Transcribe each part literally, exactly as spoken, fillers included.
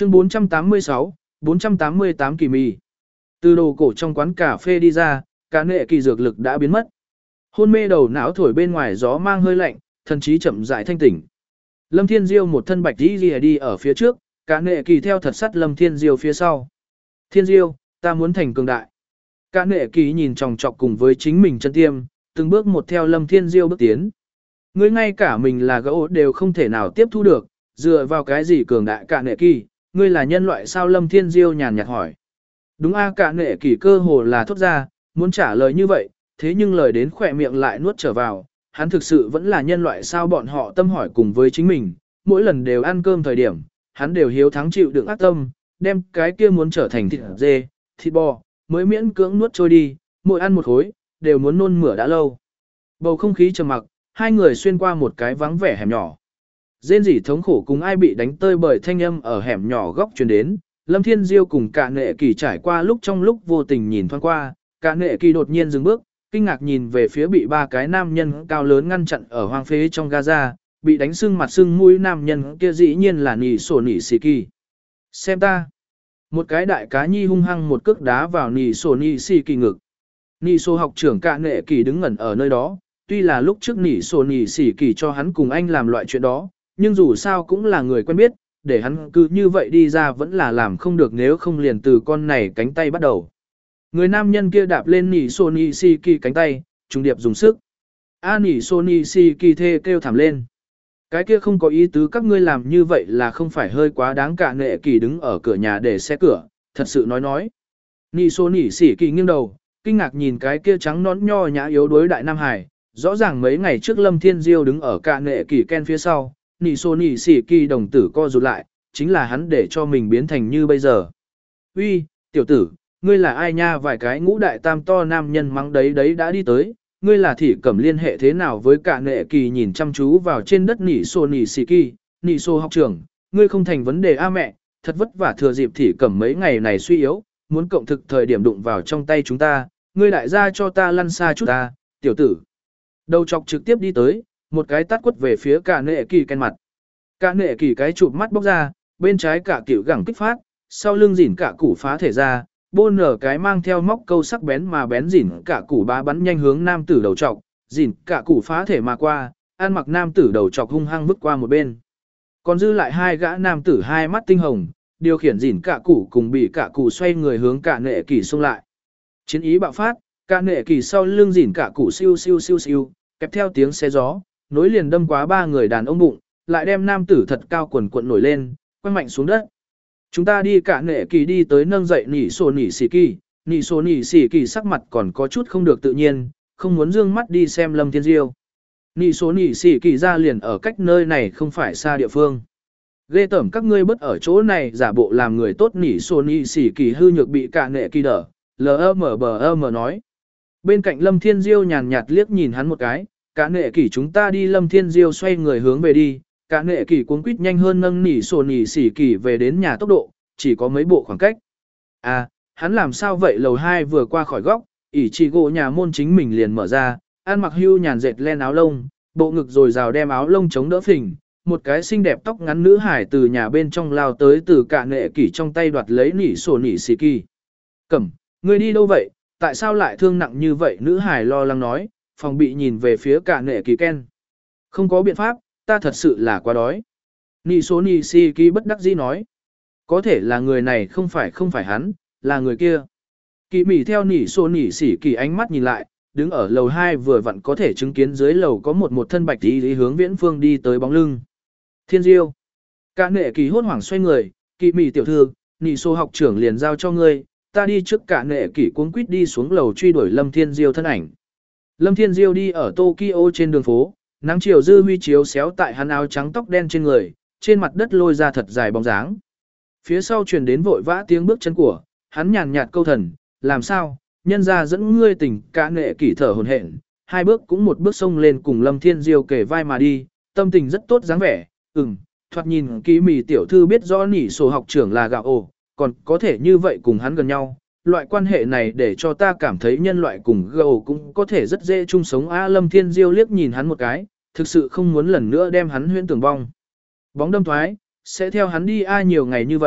Chương bốn trăm tám mươi sáu, bốn trăm tám mươi tám kỳ mì. Từ đồ cổ trong quán cà phê đi ra, cả nệ kỳ dược lực đã biến mất. Hôn mê đầu não thổi bên ngoài gió mang hơi lạnh, thần trí chậm rãi thanh tỉnh. Lâm Thiên Diêu một thân bạch đi đi đi ở phía trước, cả nệ kỳ theo thật sắt Lâm Thiên Diêu phía sau. Thiên Diêu, ta muốn thành cường đại. Cả nệ kỳ nhìn chòng chọc cùng với chính mình chân tiêm, từng bước một theo Lâm Thiên Diêu bước tiến. Ngươi ngay cả mình là gỗ đều không thể nào tiếp thu được, dựa vào cái gì cường đại cả nệ kỳ, ngươi là nhân loại sao? Lâm Thiên Diêu nhàn nhạt hỏi. Đúng a, cả nệ kỳ cơ hồ là thốt ra, muốn trả lời như vậy, thế nhưng lời đến khỏe miệng lại nuốt trở vào, hắn thực sự vẫn là nhân loại sao? Bọn họ tâm hỏi cùng với chính mình, mỗi lần đều ăn cơm thời điểm, hắn đều hiếu thắng chịu đựng ác tâm, đem cái kia muốn trở thành thịt dê, thịt bò, mới miễn cưỡng nuốt trôi đi, mỗi ăn một khối, đều muốn nôn mửa đã lâu. Bầu không khí trầm mặc, hai người xuyên qua một cái vắng vẻ hẻm nhỏ. Rên rỉ thống khổ cùng ai bị đánh tơi bởi thanh âm ở hẻm nhỏ góc truyền đến, Lâm Thiên Diêu cùng cả nệ kỳ trải qua lúc trong lúc vô tình nhìn thoáng qua, cả nệ kỳ đột nhiên dừng bước, kinh ngạc nhìn về phía bị ba cái nam nhân cao lớn ngăn chặn ở hoang phế trong Gaza, bị đánh sưng mặt sưng mũi nam nhân kia dĩ nhiên là nỉ sổ nỉ xì kỳ. Xem ta. Một cái đại cá nhi hung hăng một cước đá vào nỉ sổ nỉ xì kỳ ngực. Nỉ sổ học trưởng cả nệ kỳ đứng ngẩn ở nơi đó, tuy là lúc trước nỉ sổ nỉ xì kỳ cho hắn cùng anh làm loại chuyện đó, nhưng dù sao cũng là người quen biết, để hắn cứ như vậy đi ra vẫn là làm không được, nếu không liền từ con này cánh tay bắt đầu. Người nam nhân kia đạp lên nỉ sổ nỉ xì kỳ cánh tay, trùng điệp dùng sức. A nỉ sổ nỉ xì kỳ thê kêu thảm lên. Cái kia không có ý tứ, các ngươi làm như vậy là không phải hơi quá đáng? Cả nệ kỳ đứng ở cửa nhà để xe cửa, thật sự nói nói. Nỉ sổ nỉ xì kỳ nghiêng đầu, kinh ngạc nhìn cái kia trắng nón nho nhã yếu đuối đại nam hải, rõ ràng mấy ngày trước Lâm Thiên Diêu đứng ở cả nệ kỳ Ken phía sau, nỉ sổ nỉ xì kỳ đồng tử co rụt lại, chính là hắn để cho mình biến thành như bây giờ. Uy, tiểu tử, ngươi là ai nha? Vài cái ngũ đại tam to nam nhân mắng đấy đấy đã đi tới, ngươi là Thị Cẩm liên hệ thế nào với cả nệ kỳ? Nhìn chăm chú vào trên đất nỉ sổ nỉ xì kỳ, nỉ sổ học trưởng, ngươi không thành vấn đề a mẹ, thật vất vả thừa dịp Thị Cẩm mấy ngày này suy yếu, muốn cộng thực thời điểm đụng vào trong tay chúng ta, ngươi đại gia cho ta lăn xa chút ta, tiểu tử. Đầu chọc trực tiếp đi tới, một cái tát quất về phía cả nệ kỳ Ken mặt. Cả nệ kỳ cái chụp mắt bóc ra, bên trái cả kiểu gẳng kích phát, sau lưng dỉn cả củ phá thể ra, bôn nở cái mang theo móc câu sắc bén mà bén dỉn cả củ bá bắn nhanh hướng nam tử đầu trọc, dỉn cả củ phá thể mà qua, ăn mặc nam tử đầu trọc hung hăng vứt qua một bên. Còn dư lại hai gã nam tử hai mắt tinh hồng, điều khiển dỉn cả củ cùng bị cả củ xoay người hướng cả nệ kỳ xông lại. Chiến ý bạo phát, cả nệ kỳ sau lưng dỉn cả củ siêu siêu siêu siêu, kẹp theo tiếng xe gió, nối liền đâm quá ba người đàn ông bụng, lại đem nam tử thật cao quần cuộn nổi lên, quăng mạnh xuống đất. Chúng ta đi. Cả nệ kỳ đi tới nâng dậy nỉ sổ nỉ xì kỳ, nỉ sổ nỉ xì kỳ sắc mặt còn có chút không được tự nhiên, không muốn dương mắt đi xem Lâm Thiên Diêu. Nỉ sổ nỉ xì kỳ ra liền ở cách nơi này không phải xa địa phương. Ghê tởm các ngươi bất ở chỗ này giả bộ làm người tốt. Nỉ sổ nỉ xì kỳ hư nhược bị cả nệ kỳ đỡ, lờ mờ bờ mờ nói. Bên cạnh Lâm Thiên Diêu nhàn nhạt liếc nhìn hắn một cái, cả nệ kỳ chúng ta đi. Lâm Thiên Diêu xoay người hướng về đi. Cả nệ kỳ cuống quýt nhanh hơn nâng nỉ sổ nỉ xỉ kỳ về đến nhà tốc độ, chỉ có mấy bộ khoảng cách. À, hắn làm sao vậy? Lầu hai vừa qua khỏi góc, ỷ chỉ gỗ nhà môn chính mình liền mở ra, ăn mặc hưu nhàn dệt len áo lông, bộ ngực rồi rào đem áo lông chống đỡ phình, một cái xinh đẹp tóc ngắn nữ hải từ nhà bên trong lao tới, từ cả nệ kỳ trong tay đoạt lấy nỉ sổ nỉ xỉ kỳ. Cẩm, ngươi đi đâu vậy? Tại sao lại thương nặng như vậy? Nữ hải lo lắng nói, phòng bị nhìn về phía cả nệ kỳ Ken. Không có biện pháp, ta thật sự là quá đói. Nỉ sổ nỉ xỉ kỳ bất đắc dĩ nói. Có thể là người này không phải không phải hắn, là người kia. Kỳ mỉ theo nỉ sổ nỉ xỉ kỳ ánh mắt nhìn lại, đứng ở lầu hai vừa vặn có thể chứng kiến dưới lầu có một một thân bạch tí lý hướng Viễn Phương đi tới bóng lưng. Thiên Diêu. Cả nệ kỳ hốt hoảng xoay người, kỳ mỉ tiểu thư, nỉ sổ học trưởng liền giao cho ngươi, ta đi trước. Cả nệ kỳ cuống quýt đi xuống lầu truy đuổi Lâm Thiên Diêu thân ảnh. Lâm Thiên Diêu đi ở Tokyo trên đường phố, nắng chiều dư huy chiếu xéo tại hắn áo trắng tóc đen trên người, trên mặt đất lôi ra thật dài bóng dáng. Phía sau truyền đến vội vã tiếng bước chân của, hắn nhàn nhạt câu thần, làm sao, nhân ra dẫn ngươi tỉnh. Cả nệ kỳ thở hồn hển, hai bước cũng một bước xông lên cùng Lâm Thiên Diêu kề vai mà đi, tâm tình rất tốt dáng vẻ, ừm, thoạt nhìn Kỳ mì tiểu thư biết rõ nỉ sổ học trưởng là gạo ổ, còn có thể như vậy cùng hắn gần nhau, loại quan hệ này để cho ta cảm thấy nhân loại cùng gạo cũng có thể rất dễ chung sống. A Lâm Thiên Diêu liếc nhìn hắn một cái, thực sự không muốn lần nữa đem hắn huyễn tưởng bong. Bóng đâm thoái, sẽ theo hắn đi ai nhiều ngày như vậy,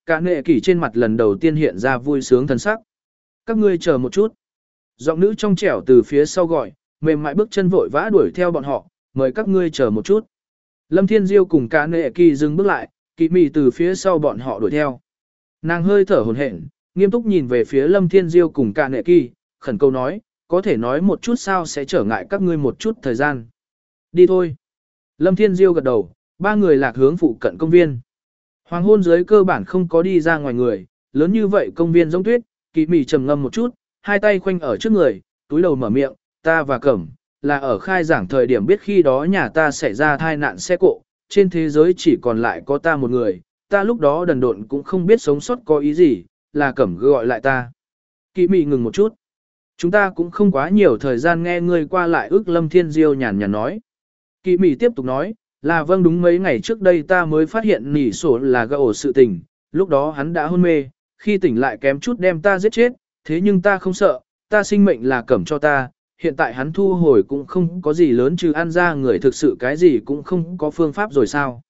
Cả nệ kỳ trên mặt lần đầu tiên hiện ra vui sướng thần sắc. Các ngươi chờ một chút. Giọng nữ trong trẻo từ phía sau gọi, mềm mại bước chân vội vã đuổi theo bọn họ, mời các ngươi chờ một chút. Lâm Thiên Diêu cùng cả nệ kỳ dừng bước lại, kỳ mị từ phía sau bọn họ đuổi theo. Nàng hơi thở hổn hển, nghiêm túc nhìn về phía Lâm Thiên Diêu cùng cả nệ kỳ, khẩn cầu nói, có thể nói một chút sao sẽ trở ngại các ngươi một chút thời gian. Đi thôi. Lâm Thiên Diêu gật đầu, ba người lạc hướng phụ cận công viên. Hoàng hôn dưới cơ bản không có đi ra ngoài người, lớn như vậy công viên giống tuyết, kỳ mị trầm ngâm một chút, hai tay khoanh ở trước người, túi đầu mở miệng, ta và Cẩm, là ở khai giảng thời điểm biết khi đó nhà ta xảy ra tai nạn xe cộ, trên thế giới chỉ còn lại có ta một người, ta lúc đó đần độn cũng không biết sống sót có ý gì, là Cẩm gọi lại ta. Kỳ mị ngừng một chút. Chúng ta cũng không quá nhiều thời gian nghe ngươi qua lại ước Lâm Thiên Diêu nhàn nhàn nói. Kỳ mị tiếp tục nói, là vâng đúng mấy ngày trước đây ta mới phát hiện nỉ sổ là gã ổ sự tình, lúc đó hắn đã hôn mê, khi tỉnh lại kém chút đem ta giết chết, thế nhưng ta không sợ, ta sinh mệnh là Cẩm cho ta, hiện tại hắn thu hồi cũng không có gì lớn trừ ăn ra người thực sự cái gì cũng không có phương pháp rồi sao.